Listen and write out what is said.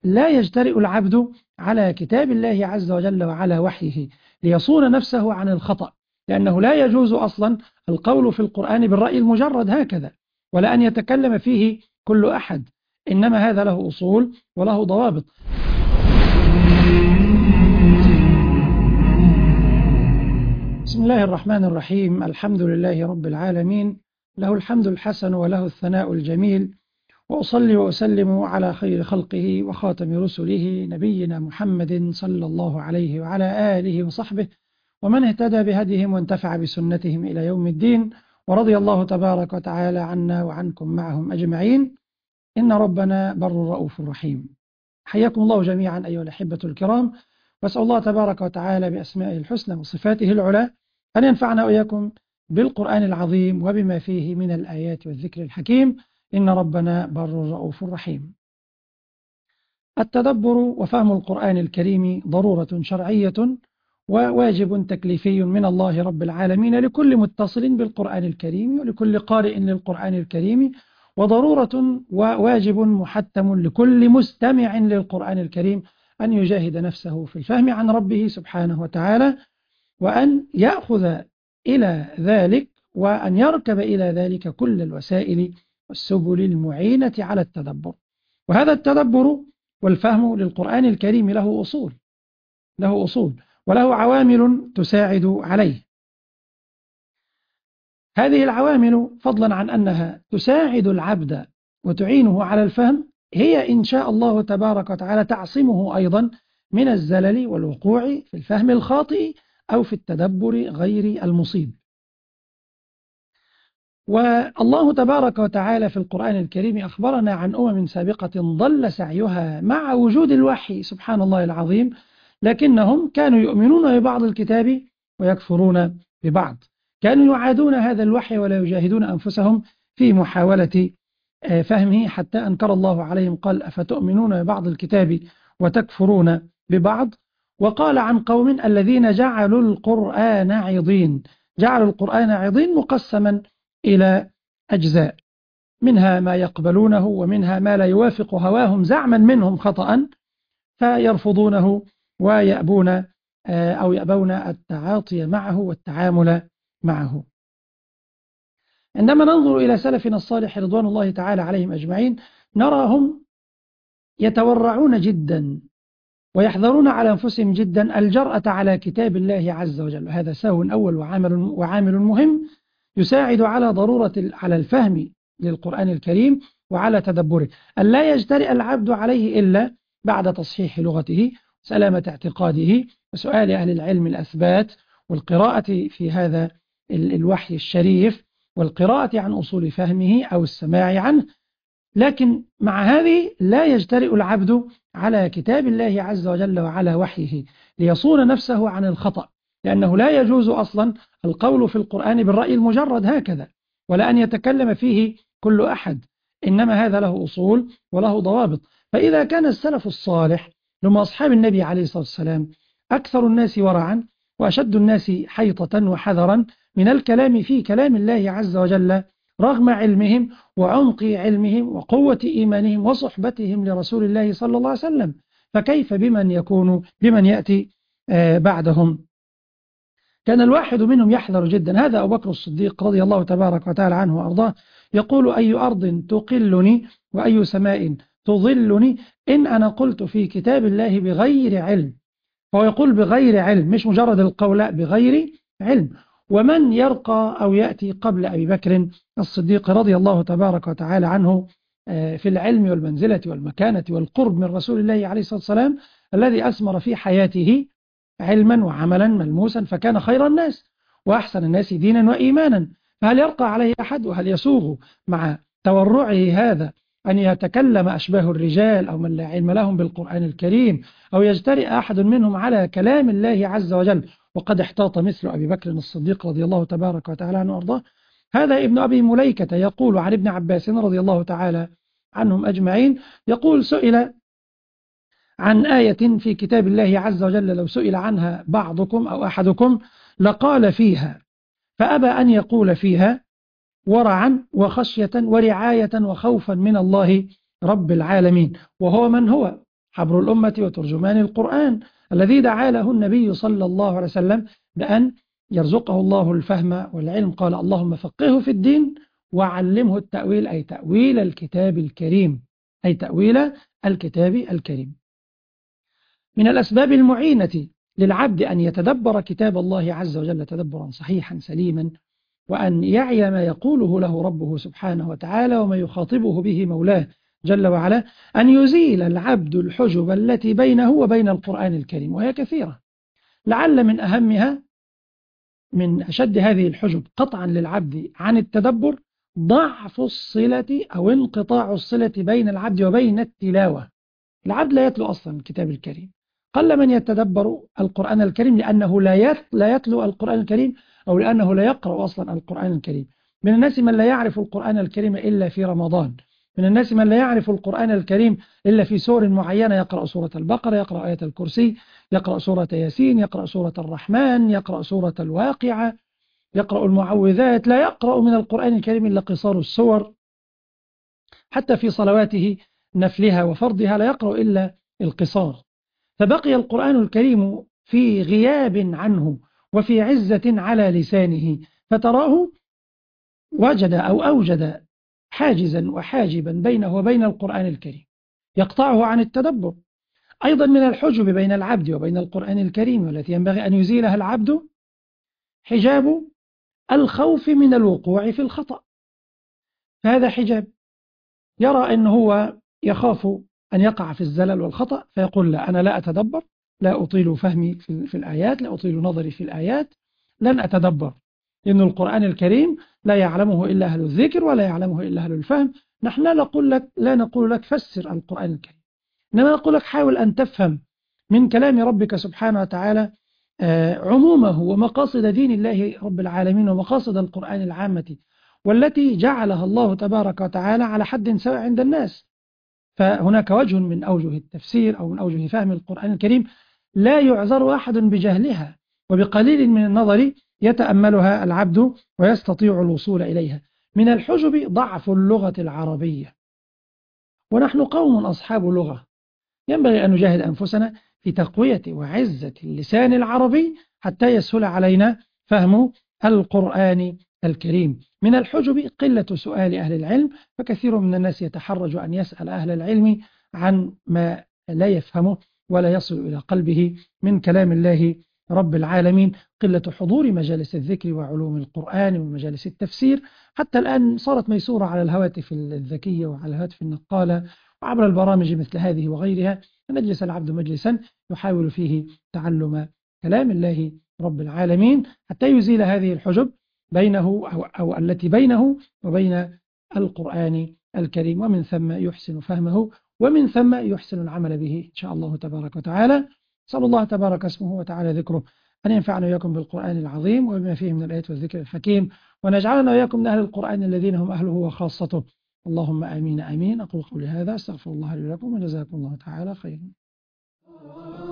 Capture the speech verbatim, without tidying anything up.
لا يجترئ العبد على كتاب الله عز وجل وعلى وحيه ليصون نفسه عن الخطأ، لأنه لا يجوز أصلا القول في القرآن بالرأي المجرد هكذا، ولا أن يتكلم فيه كل أحد، إنما هذا له أصول وله ضوابط. بسم الله الرحمن الرحيم. الحمد لله رب العالمين، له الحمد الحسن وله الثناء الجميل، وأصلي وأسلم على خير خلقه وخاتم رسله نبينا محمد صلى الله عليه وعلى آله وصحبه ومن اهتدى بهديهم وانتفع بسنتهم إلى يوم الدين، ورضي الله تبارك وتعالى عنا وعنكم معهم أجمعين. إن ربنا بر رؤوف رحيم. حياكم الله جميعا أيها الأحبة الكرام، وأسأل الله تبارك وتعالى بأسمائه الحسنى وصفاته العلى أن ينفعنا وإياكم بالقرآن العظيم وبما فيه من الآيات والذكر الحكيم. إن ربنا بر رؤوف رحيم. التدبر وفهم القرآن الكريم ضرورة شرعية وواجب تكليفي من الله رب العالمين لكل متصل بالقرآن الكريم ولكل قارئ للقرآن الكريم، وضرورة وواجب محتم لكل مستمع للقرآن الكريم أن يجاهد نفسه في الفهم عن ربه سبحانه وتعالى، وأن يأخذ إلى ذلك وأن يركب إلى ذلك كل الوسائل والسبل المعينة على التدبر. وهذا التدبر والفهم للقرآن الكريم له أصول له أصول وله عوامل تساعد عليه. هذه العوامل فضلا عن أنها تساعد العبد وتعينه على الفهم، هي إن شاء الله تبارك وتعالى تعصمه أيضا من الزلل والوقوع في الفهم الخاطئ أو في التدبر غير المصيب. والله تبارك وتعالى في القرآن الكريم أخبرنا عن أمم سابقة ضل سعيها مع وجود الوحي سبحان الله العظيم، لكنهم كانوا يؤمنون ببعض الكتاب ويكفرون ببعض، كانوا يعادون هذا الوحي ولا يجاهدون أنفسهم في محاولة فهمه، حتى أنكر الله عليهم قال أفتؤمنون ببعض الكتاب وتكفرون ببعض. وقال عن قوم الذين جعلوا القرآن عضين، جعلوا القرآن عضين مقسما إلى أجزاء، منها ما يقبلونه ومنها ما لا يوافق هواهم زعما منهم خطأ فيرفضونه ويأبون أو يأبون التعاطي معه والتعامل معه. عندما ننظر إلى سلفنا الصالح رضوان الله تعالى عليهم أجمعين نراهم يتورعون جدا ويحذرون على أنفسهم جدا الجرأة على كتاب الله عز وجل. هذا سهو أول وعامل, وعامل مهم يساعد على ضرورة على الفهم للقرآن الكريم وعلى تدبره، أن لا يجترئ العبد عليه إلا بعد تصحيح لغته وسلامة اعتقاده وسؤال أهل العلم الأثبات والقراءة في هذا الوحي الشريف والقراءة عن أصول فهمه أو السماع عنه. لكن مع هذه لا يجترئ العبد على كتاب الله عز وجل وعلى وحيه ليصون نفسه عن الخطأ، لأنه لا يجوز أصلا القول في القرآن بالرأي المجرد هكذا، ولا أن يتكلم فيه كل أحد، إنما هذا له أصول وله ضوابط. فإذا كان السلف الصالح لما أصحاب النبي عليه الصلاة والسلام أكثر الناس ورعا وأشد الناس حيطة وحذرا من الكلام في كلام الله عز وجل رغم علمهم وعمق علمهم وقوة إيمانهم وصحبتهم لرسول الله صلى الله عليه وسلم، فكيف بمن يكون بمن يأتي بعدهم؟ كان الواحد منهم يحذر جدا، هذا أبو بكر الصديق رضي الله تبارك وتعالى عنه وأرضاه، يقول أي أرض تقلني وأي سماء تظلني إن أنا قلت في كتاب الله بغير علم. فهو يقول بغير علم، مش مجرد القول، بغير علم. ومن يرقى أو يأتي قبل أبي بكر الصديق رضي الله تبارك وتعالى عنه في العلم والمنزلة والمكانة والقرب من رسول الله عليه الصلاة والسلام، الذي أثمر في حياته علما وعملا ملموسا فكان خير الناس وأحسن الناس دينا وإيمانا، فهل يرقى عليه أحد؟ وهل يسوغ مع تورعه هذا أن يتكلم أشباه الرجال أو من لا علم لهم بالقرآن الكريم أو يجترئ أحد منهم على كلام الله عز وجل وقد احتاط مثل أبي بكر الصديق رضي الله تبارك وتعالى عنه وأرضاه؟ هذا ابن أبي مليكة يقول عن ابن عباس رضي الله تعالى عنهم أجمعين، يقول سئل عن آية في كتاب الله عز وجل لو سئل عنها بعضكم أو أحدكم لقال فيها، فأبى أن يقول فيها ورعا وخشية ورعاية وخوفا من الله رب العالمين. وهو من هو حبر الأمة وترجمان القرآن، الذي دعا له النبي صلى الله عليه وسلم بأن يرزقه الله الفهم والعلم. قال اللهم فقهه في الدين وعلمه التأويل، أي تأويل الكتاب الكريم، أي تأويل الكتاب الكريم. من الأسباب المعينة للعبد أن يتدبر كتاب الله عز وجل تدبرا صحيحا سليما، وأن يعي ما يقوله له ربه سبحانه وتعالى وما يخاطبه به مولاه جل وعلا، أن يزيل العبد الحجب التي بينه وبين القرآن الكريم، وهي كثيرة. لعل من أهمها، من أشد هذه الحجب قطعا للعبد عن التدبر، ضعف الصلة أو انقطاع الصلة بين العبد وبين التلاوة. العبد لا يتلو أصلا الكتاب الكريم، قل من يتدبر القرآن الكريم لأنه لا يتلو القرآن الكريم، أو لأنه لا يقرأ أصلا القرآن الكريم. من الناس من لا يعرف القرآن الكريم إلا في رمضان، من الناس من لا يعرف القرآن الكريم إلا في سور معينة، يقرأ سورة البقرة، يقرأ آية الكرسي، يقرأ سورة ياسين، يقرأ سورة الرحمن، يقرأ سورة الواقعة، يقرأ المعوذات، لا يقرأ من القرآن الكريم إلا قصار السور. حتى في صلواته نفلها وفرضها لا يقرأ إلا القصار. فبقي القرآن الكريم في غياب عنه وفي عزة على لسانه، فتراه وجد أو أوجد حاجزا وحاجبا بينه وبين القرآن الكريم يقطعه عن التدبر. أيضا من الحجب بين العبد وبين القرآن الكريم والتي ينبغي أن يزيلها العبد، حجاب الخوف من الوقوع في الخطأ. فهذا حجاب، يرى أنه هو يخاف أن يقع في الزلل والخطأ، فيقول لا، أنا لا أتدبر، لا أطيل فهمي في الآيات، لا أطيل نظري في الآيات، لن أتدبر، لأن القرآن الكريم لا يعلمه إلا أهل الذكر ولا يعلمه إلا أهل الفهم. نحن لا نقول لك, لا نقول لك فسر القرآن الكريم، إنما نقول لك حاول أن تفهم من كلام ربك سبحانه وتعالى عمومه ومقاصد دين الله رب العالمين ومقاصد القرآن العامة، والتي جعلها الله تبارك وتعالى على حد سواء عند الناس. فهناك وجه من أوجه التفسير أو من أوجه فهم القرآن الكريم لا يعذر أحد بجهلها، وبقليل من النظر يتأملها العبد ويستطيع الوصول إليها. من الحجب ضعف اللغة العربية، ونحن قوم أصحاب لغة، ينبغي أن نجاهد أنفسنا في تقوية وعزة اللسان العربي حتى يسهل علينا فهم القرآن الكريم. من الحجب قلة سؤال أهل العلم، فكثير من الناس يتحرج أن يسأل أهل العلم عن ما لا يفهمه ولا يصل إلى قلبه من كلام الله رب العالمين. قلة حضور مجالس الذكر وعلوم القرآن ومجالس التفسير، حتى الآن صارت ميسورة على الهواتف الذكية وعلى الهواتف النقالة وعبر البرامج مثل هذه وغيرها، فنجلس العبد مجلسا يحاول فيه تعلم كلام الله رب العالمين حتى يزيل هذه الحجب بينه أو, أو التي بينه وبين القرآن الكريم، ومن ثم يحسن فهمه، ومن ثم يحسن العمل به إن شاء الله تبارك وتعالى. صلى الله تبارك اسمه وتعالى ذكره أن ينفعنا وإياكم بالقرآن العظيم وبما فيه من الآيات والذكر الحكيم، ونجعلنا وإياكم من أهل القرآن الذين هم أهله وخاصته. اللهم آمين آمين. أقول قولي هذا، استغفر الله لي ولكم، وجزاكم الله تعالى خيرا.